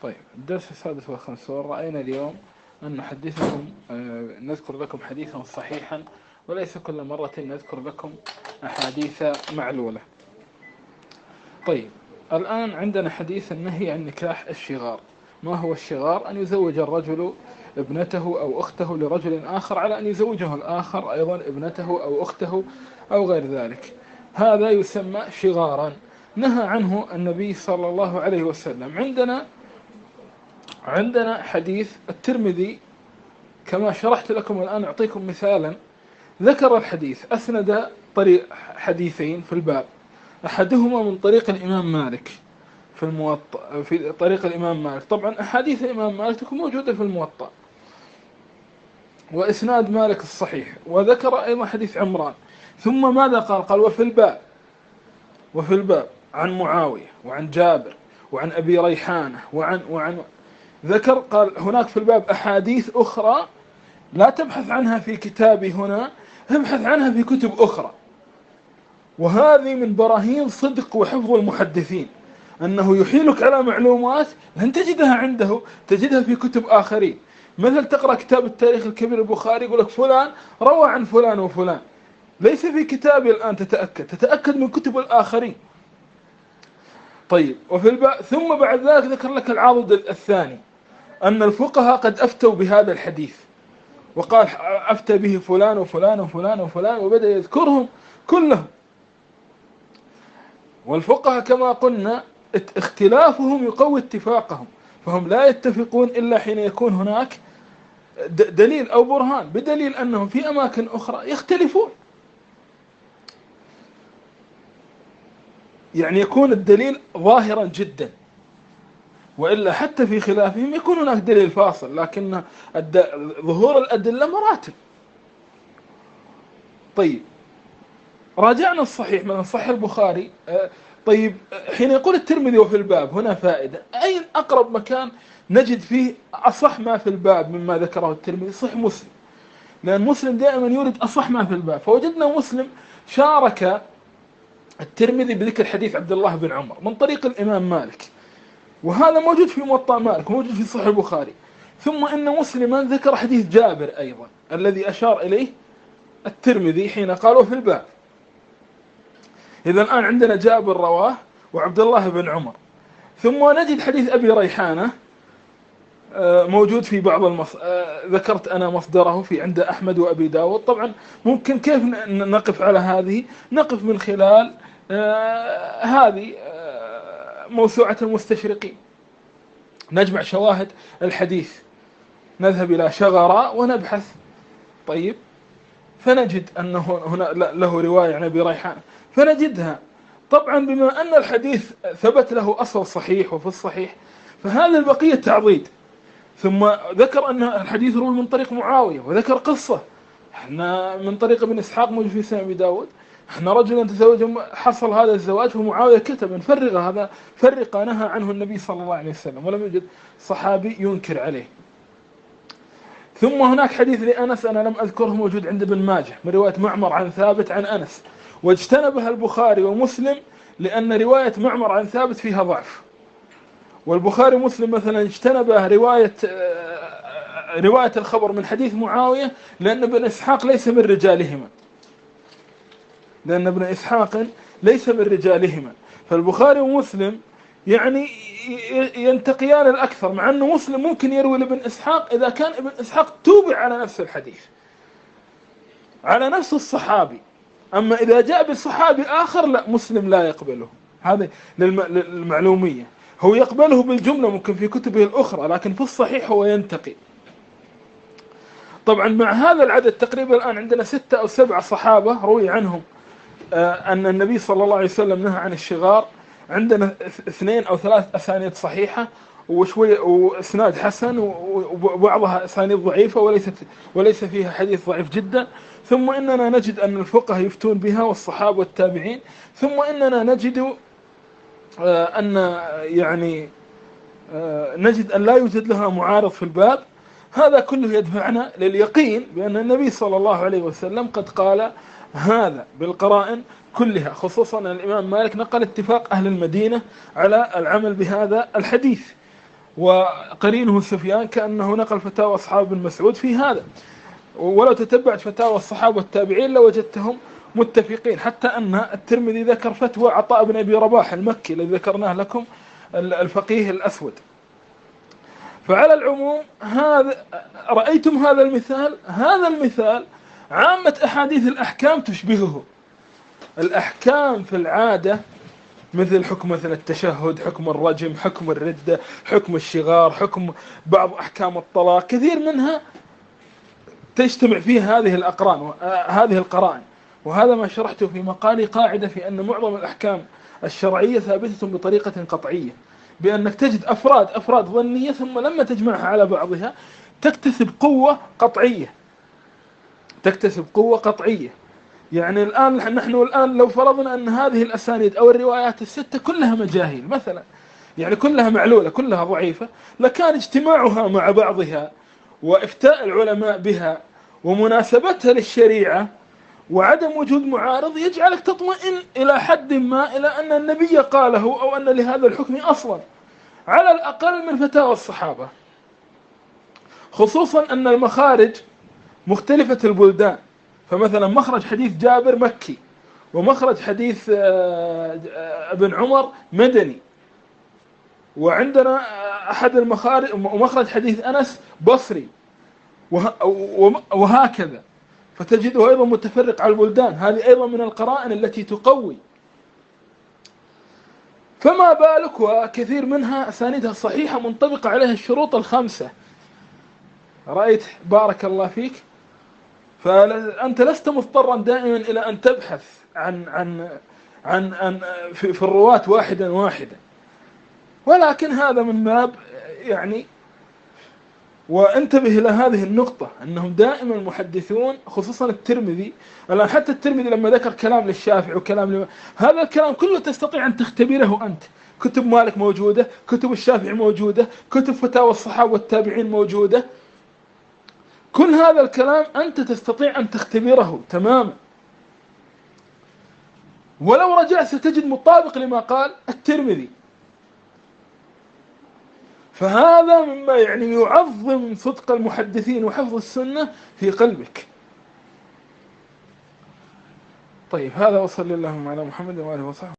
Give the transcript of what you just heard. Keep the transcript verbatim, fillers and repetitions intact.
طيب، الدرس السادس والخمسون. رأينا اليوم أن نحدثكم آه، نذكر لكم حديثا صحيحا، وليس كل مرة نذكر لكم أحاديث معلولة. طيب، الآن عندنا حديث النهي عن نكاح الشغار. ما هو الشغار؟ أن يزوج الرجل ابنته أو أخته لرجل آخر على أن يزوجه الآخر أيضا ابنته أو أخته أو غير ذلك. هذا يسمى شغارا، نهى عنه النبي صلى الله عليه وسلم. عندنا عندنا حديث الترمذي كما شرحت لكم الآن. أعطيكم مثالا. ذكر الحديث، أسند طريق حديثين في الباب، أحدهما من طريق الإمام مالك في الموطأ، في طريق الإمام مالك. طبعا أحاديث الإمام مالك تكون موجودة في الموطأ وإسناد مالك الصحيح. وذكر أيضا حديث عمران. ثم ماذا قال؟ قال وفي الباب وفي الباب عن معاوية وعن جابر وعن أبي ريحانة وعن وعن ذكر. قال هناك في الباب أحاديث أخرى لا تبحث عنها في كتابي هنا، ابحث عنها في كتب أخرى. وهذه من براهين صدق وحفظ المحدثين، أنه يحيلك على معلومات لن تجدها عنده، تجدها في كتب آخرين. مثل تقرأ كتاب التاريخ الكبير البخاري، يقول لك فلان روى عن فلان وفلان، ليس في كتابي الآن. تتأكد تتأكد من كتب الآخرين. طيب، وفي الباب ثم بعد ذلك ذكر لك العضد الثاني، أن الفقهاء قد أفتوا بهذا الحديث، وقال أفتى به فلان وفلان وفلان وفلان، وبدأ يذكرهم كلهم. والفقهاء كما قلنا اختلافهم يقوي اتفاقهم، فهم لا يتفقون إلا حين يكون هناك دليل أو برهان، بدليل أنهم في أماكن أخرى يختلفون. يعني يكون الدليل ظاهرا جدا، وإلا حتى في خلافهم يكون هناك دليل فاصل، لكن ظهور الأدلة مراتب. طيب، راجعنا الصحيح من صحيح البخاري. طيب، حين يقول الترمذي وفي الباب هنا فائدة، أين أقرب مكان نجد فيه أصح ما في الباب مما ذكره الترمذي؟ صحيح مسلم، لأن مسلم دائما يورد أصح ما في الباب. فوجدنا مسلم شارك الترمذي بذكر حديث عبد الله بن عمر من طريق الإمام مالك، وهذا موجود في موطأ مالك وموجود في صحيح البخاري. ثم إن مسلما ذكر حديث جابر أيضا الذي أشار إليه الترمذي حين قالوا في الباب. إذا الآن عندنا جابر رواه وعبد الله بن عمر. ثم نجد حديث أبي ريحانة موجود في بعض المص... ذكرت أنا مصدره في عند أحمد وأبي داود. طبعا ممكن كيف نقف على هذه؟ نقف من خلال آه هذه آه موسوعة المستشرقين، نجمع شواهد الحديث، نذهب إلى شغراء ونبحث. طيب، فنجد أنه هنا له رواية عن أبي ريحانة فنجدها. طبعا بما أن الحديث ثبت له أصل صحيح وفي الصحيح، فهذا البقية تعضيد. ثم ذكر أن الحديث روي من طريق معاوية، وذكر قصة احنا من طريق ابن إسحاق موجود في سنن أبي داود، احنا رجلا تزوج حصل هذا الزواج، فمعاوية كتب فرق هذا، فرق نهى عنه النبي صلى الله عليه وسلم، ولم يوجد صحابي ينكر عليه. ثم هناك حديث لأنس أنا لم أذكره، موجود عند ابن ماجه من رواية معمر عن ثابت عن أنس، واجتنبها البخاري ومسلم لأن رواية معمر عن ثابت فيها ضعف. والبخاري ومسلم مثلا اجتنبه رواية رواية الخبر من حديث معاوية لأن ابن إسحاق ليس من رجالهما، لأن ابن إسحاق ليس من رجالهما. فالبخاري ومسلم يعني ينتقيان الأكثر، مع أنه مسلم ممكن يروي لابن إسحاق إذا كان ابن إسحاق توبع على نفس الحديث على نفس الصحابي. أما إذا جاء بصحابي آخر لا، مسلم لا يقبله. هذا للمعلومية، هو يقبله بالجملة ممكن في كتبه الأخرى، لكن في الصحيح هو ينتقي. طبعا مع هذا العدد تقريبا الآن عندنا ستة أو سبعة صحابة روي عنهم أن النبي صلى الله عليه وسلم نهى عن الشغار. عندنا اثنين أو ثلاث أسانيد صحيحة وشوية وإسناد حسن، وبعضها أسانيد ضعيفة وليست وليس فيها حديث ضعيف جدا. ثم إننا نجد أن الفقهاء يفتون بها والصحابة والتابعين. ثم إننا نجد أن يعني نجد أن لا يوجد لها معارض في الباب. هذا كله يدفعنا لليقين بأن النبي صلى الله عليه وسلم قد قال هذا بالقرائن كلها، خصوصا الإمام مالك نقل اتفاق أهل المدينة على العمل بهذا الحديث. وقرينه سفيان كأنه نقل فتاوى أصحاب بن مسعود في هذا. ولو تتبعت فتاوى الصحابة والتابعين لوجدتهم متفقين، حتى أن الترمذي ذكر فتوى عطاء بن أبي رباح المكي الذي ذكرناه لكم، الفقيه الأسود. فعلى العموم هذا رأيتم هذا المثال، هذا المثال عامة أحاديث الأحكام تشبهه. الأحكام في العادة مثل حكم مثل التشهد، حكم الرجم، حكم الردة، حكم الشغار، حكم بعض أحكام الطلاق، كثير منها تجتمع فيه هذه الأقران هذه القرائن. وهذا ما شرحته في مقالي قاعدة في أن معظم الأحكام الشرعية ثابتة بطريقة قطعية، بأنك تجد أفراد أفراد ظنية ثم لما تجمعها على بعضها تكتسب قوة قطعية تكتسب قوة قطعية. يعني الآن نحن الآن لو فرضنا أن هذه الأسانيد أو الروايات الستة كلها مجاهيل مثلا، يعني كلها معلولة كلها ضعيفة، لكان اجتماعها مع بعضها وإفتاء العلماء بها ومناسبتها للشريعة وعدم وجود معارض يجعلك تطمئن إلى حد ما إلى أن النبي قاله أو أن لهذا الحكم أصلا على الأقل من فتاوى الصحابة، خصوصا أن المخارج مختلفة البلدان. فمثلا مخرج حديث جابر مكي، ومخرج حديث ابن عمر مدني، وعندنا أحد المخارج ومخرج حديث أنس بصري، وهكذا. فتجده أيضا متفرق على البلدان، هذه أيضا من القرائن التي تقوي. فما بالك وكثير منها أسانيدها صحيحة منطبقة عليها الشروط الخمسة. رأيت بارك الله فيك. فأنت لست مضطرا دائما إلى أن تبحث عن عن عن, عن في, في الرواة واحدا واحدا، ولكن هذا من باب يعني. وانتبه إلى هذه النقطة أنهم دائما المحدثون خصوصا الترمذي، الآن حتى الترمذي لما ذكر كلام للشافعي وكلام لما هذا الكلام كله تستطيع أن تختبره أنت. كتب مالك موجودة، كتب الشافعي موجودة، كتب فتاوى الصحابة والتابعين موجودة، كل هذا الكلام أنت تستطيع أن تختبره تماما. ولو رجعت ستجد مطابق لما قال الترمذي. فهذا مما يعني يعظم صدق المحدثين وحفظ السنة في قلبك. طيب هذا وصلى اللهم على محمد وآله وصحبه.